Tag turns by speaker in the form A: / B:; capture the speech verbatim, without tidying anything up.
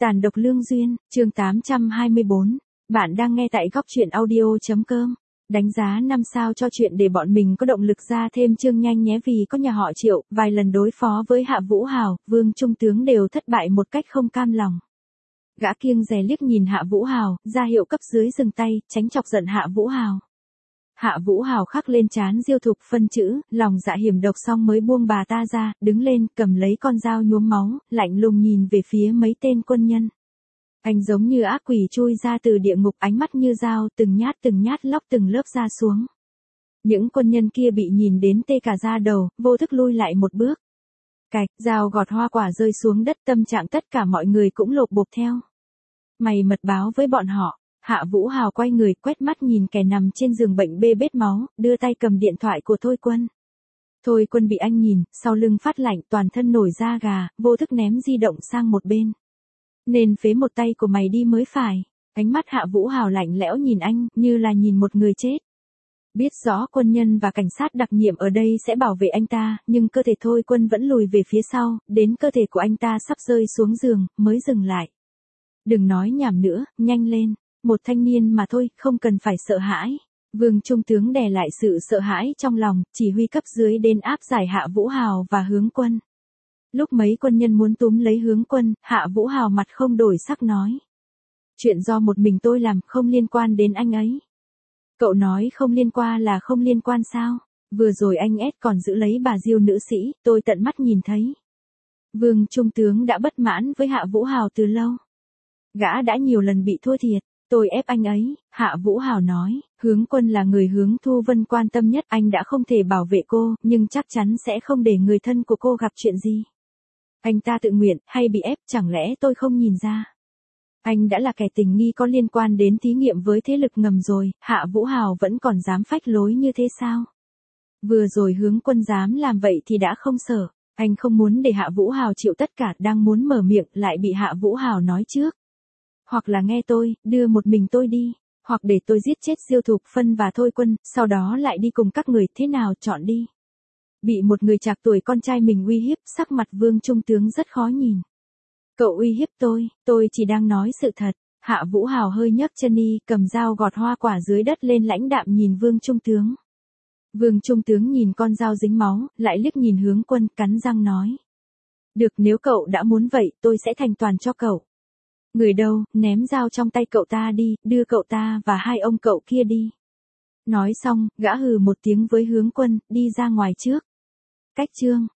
A: Tàn độc lương duyên, chương tám trăm hai mươi bốn. Bạn đang nghe tại góc truyện audio chấm com. Đánh giá năm sao cho chuyện để bọn mình có động lực ra thêm chương nhanh nhé, vì có nhà họ Triệu, vài lần đối phó với Hạ Vũ Hào, Vương Trung Tướng đều thất bại một cách không cam lòng. Gã kiêng dè liếc nhìn Hạ Vũ Hào, ra hiệu cấp dưới dừng tay, tránh chọc giận Hạ Vũ Hào. Hạ Vũ Hào khắc lên trán Diêu Thục phân chữ, lòng dạ hiểm độc, xong mới buông bà ta ra, đứng lên, cầm lấy con dao nhuốm máu, lạnh lùng nhìn về phía mấy tên quân nhân. Anh giống như ác quỷ chui ra từ địa ngục, ánh mắt như dao, từng nhát từng nhát lóc từng lớp da xuống. Những quân nhân kia bị nhìn đến tê cả da đầu, vô thức lui lại một bước. Cạch, dao gọt hoa quả rơi xuống đất, tâm trạng tất cả mọi người cũng lộp bộp theo. Mày mật báo với bọn họ. Hạ Vũ Hào quay người, quét mắt nhìn kẻ nằm trên giường bệnh bê bết máu, đưa tay cầm điện thoại của Thôi Quân. Thôi Quân bị anh nhìn, sau lưng phát lạnh, toàn thân nổi da gà, vô thức ném di động sang một bên. Nên phế một tay của mày đi mới phải. Ánh mắt Hạ Vũ Hào lạnh lẽo nhìn anh, như là nhìn một người chết. Biết rõ quân nhân và cảnh sát đặc nhiệm ở đây sẽ bảo vệ anh ta, nhưng cơ thể Thôi Quân vẫn lùi về phía sau, đến cơ thể của anh ta sắp rơi xuống giường, mới dừng lại. Đừng nói nhảm nữa, nhanh lên. Một thanh niên mà thôi, không cần phải sợ hãi. Vương Trung Tướng đè lại sự sợ hãi trong lòng, chỉ huy cấp dưới đến áp giải Hạ Vũ Hào và Hướng Quân. Lúc mấy quân nhân muốn túm lấy Hướng Quân, Hạ Vũ Hào mặt không đổi sắc nói. Chuyện do một mình tôi làm, không liên quan đến anh ấy. Cậu nói không liên quan là không liên quan sao? Vừa rồi anh ép còn giữ lấy bà Diêu nữ sĩ, tôi tận mắt nhìn thấy. Vương Trung Tướng đã bất mãn với Hạ Vũ Hào từ lâu. Gã đã nhiều lần bị thua thiệt. Tôi ép anh ấy, Hạ Vũ Hào nói, Hướng Quân là người Hướng Thu Vân quan tâm nhất, anh đã không thể bảo vệ cô, nhưng chắc chắn sẽ không để người thân của cô gặp chuyện gì. Anh ta tự nguyện, hay bị ép, chẳng lẽ tôi không nhìn ra. Anh đã là kẻ tình nghi có liên quan đến thí nghiệm với thế lực ngầm rồi, Hạ Vũ Hào vẫn còn dám phách lối như thế sao? Vừa rồi Hướng Quân dám làm vậy thì đã không sợ, anh không muốn để Hạ Vũ Hào chịu tất cả, đang muốn mở miệng, lại bị Hạ Vũ Hào nói trước. Hoặc là nghe tôi, đưa một mình tôi đi, hoặc để tôi giết chết Diêu Thục Phân và Thôi Quân, sau đó lại đi cùng các người, thế nào chọn đi. Bị một người trạc tuổi con trai mình uy hiếp, sắc mặt Vương Trung Tướng rất khó nhìn. Cậu uy hiếp tôi, tôi chỉ đang nói sự thật. Hạ Vũ Hào hơi nhấc chân đi, cầm dao gọt hoa quả dưới đất lên, lãnh đạm nhìn Vương Trung Tướng. Vương Trung Tướng nhìn con dao dính máu, lại liếc nhìn Hướng Quân, cắn răng nói. Được, nếu cậu đã muốn vậy, tôi sẽ thành toàn cho cậu. Người đâu, ném dao trong tay cậu ta đi, đưa cậu ta và hai ông cậu kia đi. Nói xong, gã hừ một tiếng với Hướng Quân, đi ra ngoài trước. Cách chương.